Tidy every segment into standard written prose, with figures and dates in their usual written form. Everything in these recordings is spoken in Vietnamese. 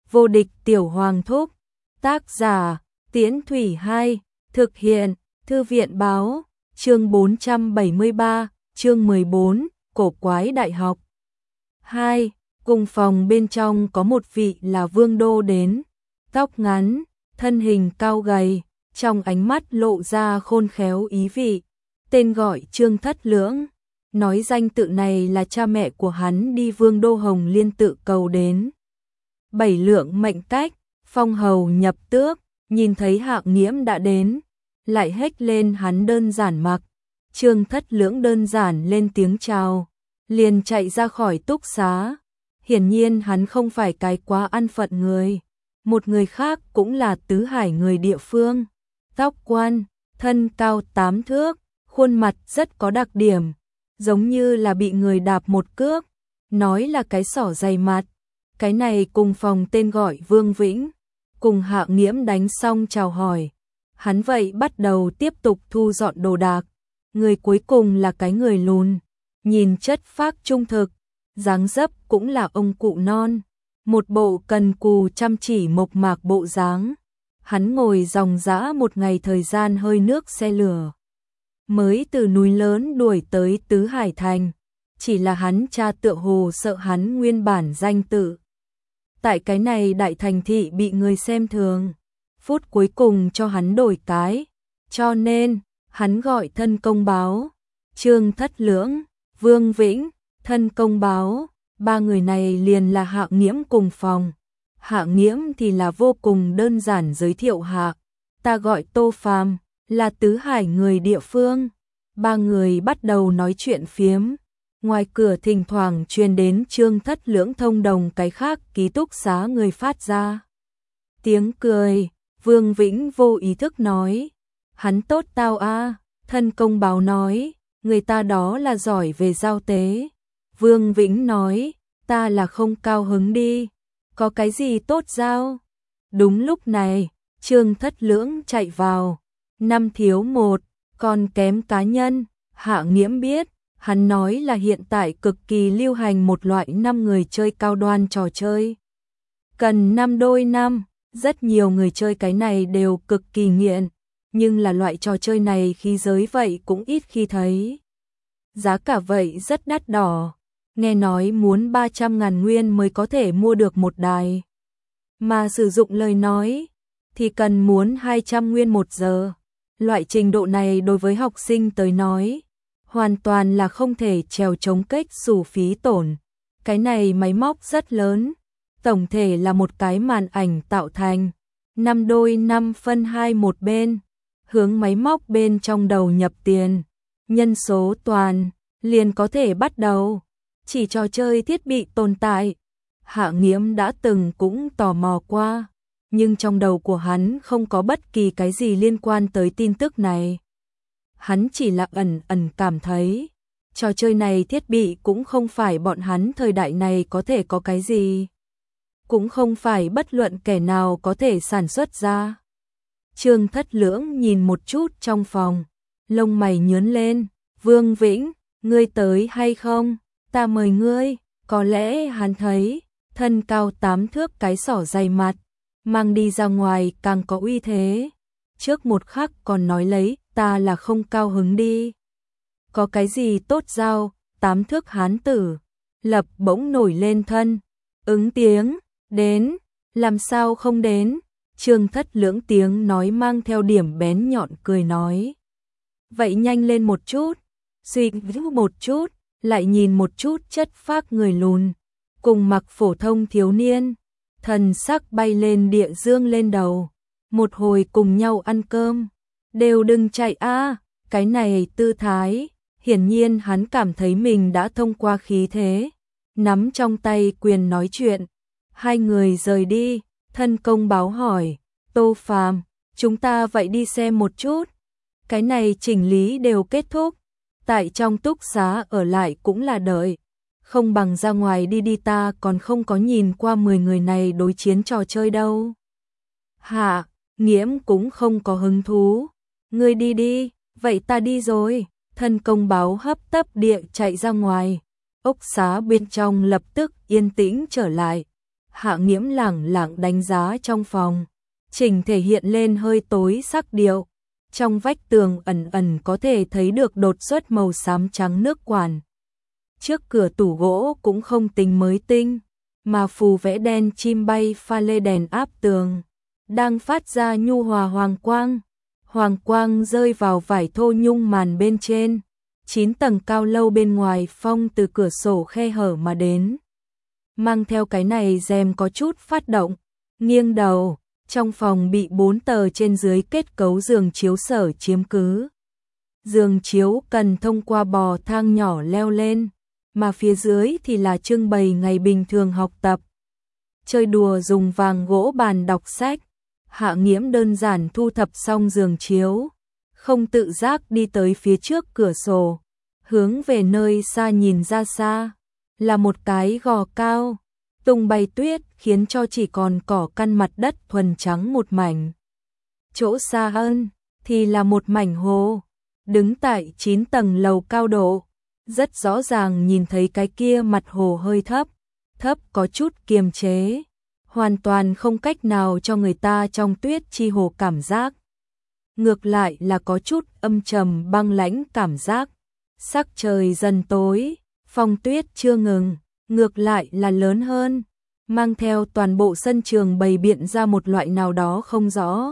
Vô địch tiểu hoàng thúc. Tác giả, Tiễn Thủy 2, thực hiện, Thư viện báo, chương 473, chương 14, cổ quái đại học. 2. Cùng phòng bên trong có một vị là Vương Đô đến, tóc ngắn, thân hình cao gầy, trong ánh mắt lộ ra khôn khéo ý vị, tên gọi Trương Thất Lưỡng. Nói danh tự này là cha mẹ của hắn đi Vương Đô Hồng Liên tự cầu đến. 7 lượng mệnh cách, phong hầu nhập tước, nhìn thấy Hạng Nghiễm đã đến, lại hếch lên hắn đơn giản mặc. Trương Thất Lưỡng đơn giản lên tiếng chào, liền chạy ra khỏi túc xá. Hiển nhiên hắn không phải cái quá ăn phận người. Một người khác cũng là tứ hải người địa phương. Tóc quan, thân cao 8 thước, khuôn mặt rất có đặc điểm, giống như là bị người đạp một cước, nói là cái xỏ dày mặt. Cái này cùng phòng tên gọi Vương Vĩnh, cùng Hạng Nghiễm đánh xong chào hỏi. Hắn vậy bắt đầu tiếp tục thu dọn đồ đạc. Người cuối cùng là cái người lùn, nhìn chất phác trung thực, dáng dấp cũng là ông cụ non, một bộ cần cù chăm chỉ mộc mạc bộ dáng. Hắn ngồi dòng dã một ngày thời gian hơi nước xe lửa, mới từ núi lớn đuổi tới Tứ Hải Thành. Chỉ là hắn cha tựa hồ sợ hắn nguyên bản danh tự tại cái này đại thành thị bị người xem thường, phút cuối cùng cho hắn đổi cái, cho nên hắn gọi thân công báo. Trương Thất Lưỡng, Vương Vĩnh, thân công báo, ba người này liền là Hạng Nghiễm cùng phòng. Hạng Nghiễm thì là vô cùng đơn giản giới thiệu hạ, ta gọi Tô Phàm, là tứ hải người địa phương. Ba người bắt đầu nói chuyện phiếm. Ngoài cửa thỉnh thoảng truyền đến Trương Thất Lưỡng thông đồng cái khác ký túc xá người phát ra tiếng cười. Vương Vĩnh vô ý thức nói, hắn tốt tao a. Thân công báo nói, người ta đó là giỏi về giao tế. Vương Vĩnh nói, ta là không cao hứng đi, có cái gì tốt giao. Đúng lúc này, Trương Thất Lưỡng chạy vào, 5 thiếu 1, còn kém cá nhân. Hạng Nghiễm biết, hắn nói là hiện tại cực kỳ lưu hành một loại 5 người chơi cao đoan trò chơi. Cần 5 đôi 5, rất nhiều người chơi cái này đều cực kỳ nghiện, nhưng là loại trò chơi này khí giới vậy cũng ít khi thấy. Giá cả vậy rất đắt đỏ, nghe nói muốn 300.000 nguyên mới có thể mua được một đài. Mà sử dụng lời nói, thì cần muốn 200 nguyên một giờ. Loại trình độ này đối với học sinh tới nói, hoàn toàn là không thể trèo chống cách xù phí tổn. Cái này máy móc rất lớn, tổng thể là một cái màn ảnh tạo thành, 5 đôi 5 phân 2 một bên, hướng máy móc bên trong đầu nhập tiền, nhân số toàn, liền có thể bắt đầu. Chỉ trò chơi thiết bị tồn tại, Hạng Nghiễm đã từng cũng tò mò qua, nhưng trong đầu của hắn không có bất kỳ cái gì liên quan tới tin tức này. Hắn chỉ là ẩn ẩn cảm thấy, trò chơi này thiết bị cũng không phải bọn hắn thời đại này có thể có cái gì, cũng không phải bất luận kẻ nào có thể sản xuất ra. Trương Thất Lưỡng nhìn một chút trong phòng, lông mày nhướng lên, Vương Vĩnh, ngươi tới hay không? Ta mời ngươi. Có lẽ hắn thấy, thân cao 8 thước cái xỏ dày mặt, mang đi ra ngoài càng có uy thế. Trước một khắc còn nói lấy, ta là không cao hứng đi. Có cái gì tốt giao, 8 thước hán tử, lập bỗng nổi lên thân, ứng tiếng, đến, làm sao không đến. Trương Thất Lưỡng tiếng nói mang theo điểm bén nhọn cười nói. Vậy nhanh lên một chút, suy một chút, lại nhìn một chút chất phác người lùn, cùng mặc phổ thông thiếu niên, thần sắc bay lên địa dương lên đầu, một hồi cùng nhau ăn cơm, đều đừng chạy a. Cái này tư thái, hiển nhiên hắn cảm thấy mình đã thông qua khí thế, nắm trong tay quyền nói chuyện. Hai người rời đi, thân công báo hỏi, Tô Phàm, chúng ta vậy đi xem một chút. Cái này chỉnh lý đều kết thúc, tại trong túc xá ở lại cũng là đợi, không bằng ra ngoài đi đi, ta còn không có nhìn qua 10 người này đối chiến trò chơi đâu. Hạ Nghiễm cũng không có hứng thú, ngươi đi đi, vậy ta đi rồi. Thân công báo hấp tấp địa chạy ra ngoài, ốc xá bên trong lập tức yên tĩnh trở lại. Hạ Nghiễm lẳng lặng đánh giá trong phòng, chỉnh thể hiện lên hơi tối sắc điệu. Trong vách tường ẩn ẩn có thể thấy được đột xuất màu xám trắng nước quản. Trước cửa tủ gỗ cũng không tính mới tinh, mà phù vẽ đen chim bay pha lê đèn áp tường, đang phát ra nhu hòa hoàng quang. Hoàng quang rơi vào vải thô nhung màn bên trên, 9 tầng cao lâu bên ngoài phong từ cửa sổ khe hở mà đến. Mang theo cái này rèm có chút phát động, nghiêng đầu, trong phòng bị 4 tờ trên dưới kết cấu giường chiếu sở chiếm cứ. Giường chiếu cần thông qua bò thang nhỏ leo lên, mà phía dưới thì là trưng bày ngày bình thường học tập. Chơi đùa dùng vàng gỗ bàn đọc sách. Hạ Nghiễm đơn giản thu thập xong giường chiếu, không tự giác đi tới phía trước cửa sổ, hướng về nơi xa nhìn ra xa, là một cái gò cao, tung bay tuyết khiến cho chỉ còn cỏ căn mặt đất thuần trắng một mảnh. Chỗ xa hơn thì là một mảnh hồ, đứng tại 9 tầng lầu cao độ, rất rõ ràng nhìn thấy cái kia mặt hồ hơi thấp, thấp có chút kiềm chế. Hoàn toàn không cách nào cho người ta trong tuyết chi hồ cảm giác. Ngược lại là có chút âm trầm băng lãnh cảm giác. Sắc trời dần tối, phong tuyết chưa ngừng, ngược lại là lớn hơn, mang theo toàn bộ sân trường bày biện ra một loại nào đó không rõ.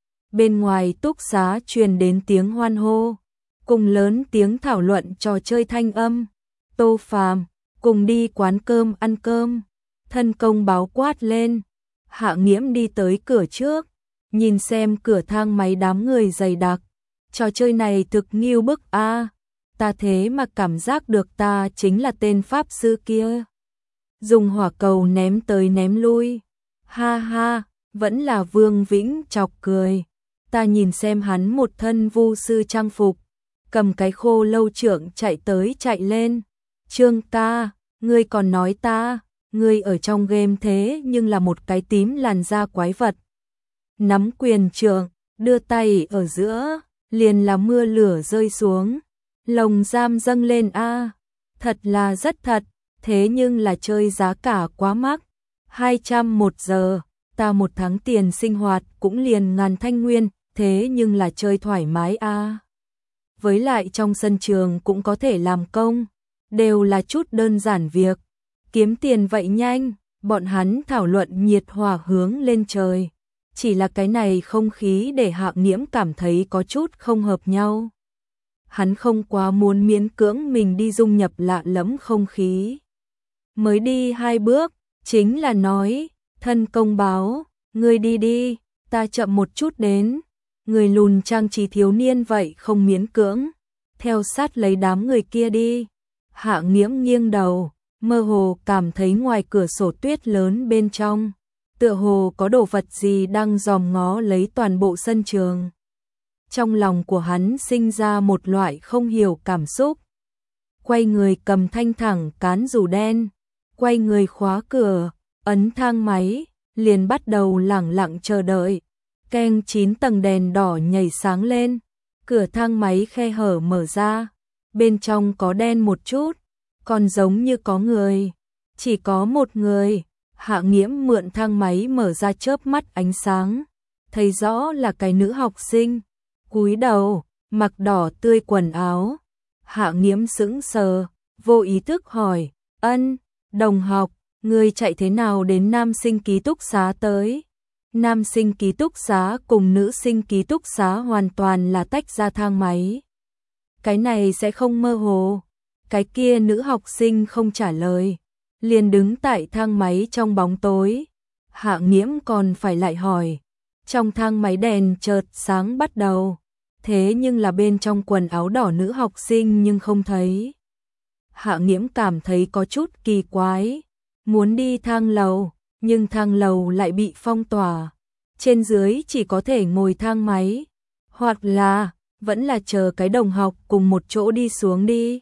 Bên ngoài túc xá truyền đến tiếng hoan hô, cùng lớn tiếng thảo luận trò chơi thanh âm. Tô Phàm, cùng đi quán cơm ăn cơm. Thân công báo quát lên. Hạ Nghiễm đi tới cửa trước, nhìn xem cửa thang máy đám người dày đặc. Trò chơi này thực nghiêu bức a, ta thế mà cảm giác được ta chính là tên pháp sư kia. Dùng hỏa cầu ném tới ném lui. Ha ha, vẫn là Vương Vĩnh chọc cười. Ta nhìn xem hắn một thân vu sư trang phục, cầm cái khô lâu trượng chạy tới chạy lên. Trương ca, ngươi còn nói ta, ngươi ở trong game thế nhưng là một cái tím làn da quái vật. Nắm quyền trượng, đưa tay ở giữa, liền là mưa lửa rơi xuống. Lồng giam dâng lên a, thật là rất thật, thế nhưng là chơi giá cả quá mắc. 200 một giờ, ta một tháng tiền sinh hoạt cũng liền ngàn thanh nguyên, thế nhưng là chơi thoải mái a. Với lại trong sân trường cũng có thể làm công, đều là chút đơn giản việc. Kiếm tiền vậy nhanh, bọn hắn thảo luận nhiệt hòa hướng lên trời. Chỉ là cái này không khí để Hạ Nghiễm cảm thấy có chút không hợp nhau. Hắn không quá muốn miễn cưỡng mình đi dung nhập lạ lẫm không khí. Mới đi 2 bước, chính là nói, thân công báo, ngươi đi đi, ta chậm một chút đến. Người lùn trang trí thiếu niên vậy không miễn cưỡng, theo sát lấy đám người kia đi. Hạ Nghiễm nghiêng đầu, mơ hồ cảm thấy ngoài cửa sổ tuyết lớn bên trong, tựa hồ có đồ vật gì đang dòm ngó lấy toàn bộ sân trường. Trong lòng của hắn sinh ra một loại không hiểu cảm xúc. Quay người cầm thanh thẳng cán dù đen, quay người khóa cửa, ấn thang máy, liền bắt đầu lẳng lặng chờ đợi. Keng 9 tầng đèn đỏ nhảy sáng lên, cửa thang máy khe hở mở ra, bên trong có đen một chút, còn giống như có người, chỉ có một người. Hạ Nghiễm mượn thang máy mở ra chớp mắt ánh sáng, thấy rõ là cái nữ học sinh, cúi đầu, mặc đỏ tươi quần áo. Hạ Nghiễm sững sờ, vô ý thức hỏi, Ân, đồng học, ngươi chạy thế nào đến nam sinh ký túc xá tới? Nam sinh ký túc xá cùng nữ sinh ký túc xá hoàn toàn là tách ra thang máy. Cái này sẽ không mơ hồ. Cái kia nữ học sinh không trả lời, liền đứng tại thang máy trong bóng tối. Hạ Nghiễm còn phải lại hỏi. Trong thang máy đèn chợt sáng bắt đầu, thế nhưng là bên trong quần áo đỏ nữ học sinh nhưng không thấy. Hạ Nghiễm cảm thấy có chút kỳ quái, muốn đi thang lầu, nhưng thang lầu lại bị phong tỏa. Trên dưới chỉ có thể ngồi thang máy, hoặc là vẫn là chờ cái đồng học cùng một chỗ đi xuống đi.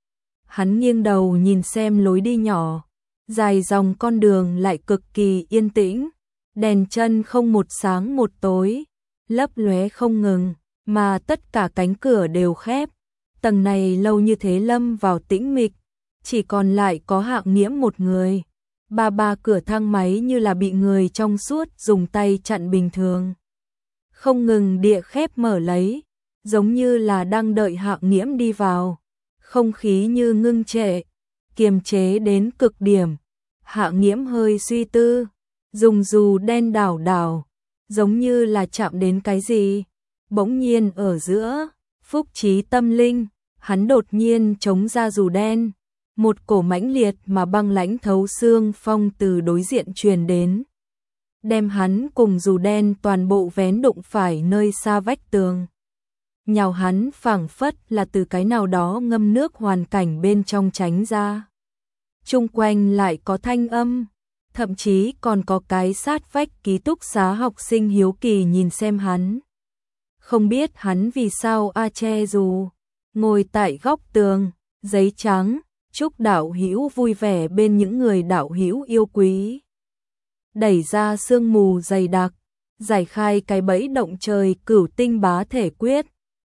Hắn nghiêng đầu nhìn xem lối đi nhỏ, dài dòng con đường lại cực kỳ yên tĩnh, đèn chân không một sáng một tối, lấp lóe không ngừng, mà tất cả cánh cửa đều khép. Tầng này lâu như thế lâm vào tĩnh mịch, chỉ còn lại có Hạ Nghiễm một người. Ba cửa thang máy như là bị người trong suốt dùng tay chặn bình thường. Không ngừng địa khép mở lấy, giống như là đang đợi Hạ Nghiễm đi vào. Không khí như ngưng trệ, kiềm chế đến cực điểm. Hạ Nghiễm hơi suy tư, dùng dù đen đảo đảo, giống như là chạm đến cái gì. Bỗng nhiên ở giữa, phúc trí tâm linh, hắn đột nhiên chống ra dù đen. Một cổ mãnh liệt mà băng lãnh thấu xương phong từ đối diện truyền đến. Đem hắn cùng dù đen toàn bộ vén đụng phải nơi xa vách tường. Nhào hắn phảng phất là từ cái nào đó ngâm nước hoàn cảnh bên trong tránh ra. Chung quanh lại có thanh âm, thậm chí còn có cái sát vách ký túc xá học sinh hiếu kỳ nhìn xem hắn. Không biết hắn vì sao che dù, ngồi tại góc tường, giấy trắng, chúc đạo hữu vui vẻ bên những người đạo hữu yêu quý. Đẩy ra sương mù dày đặc, giải khai cái bẫy động trời cửu tinh bá thể quyết.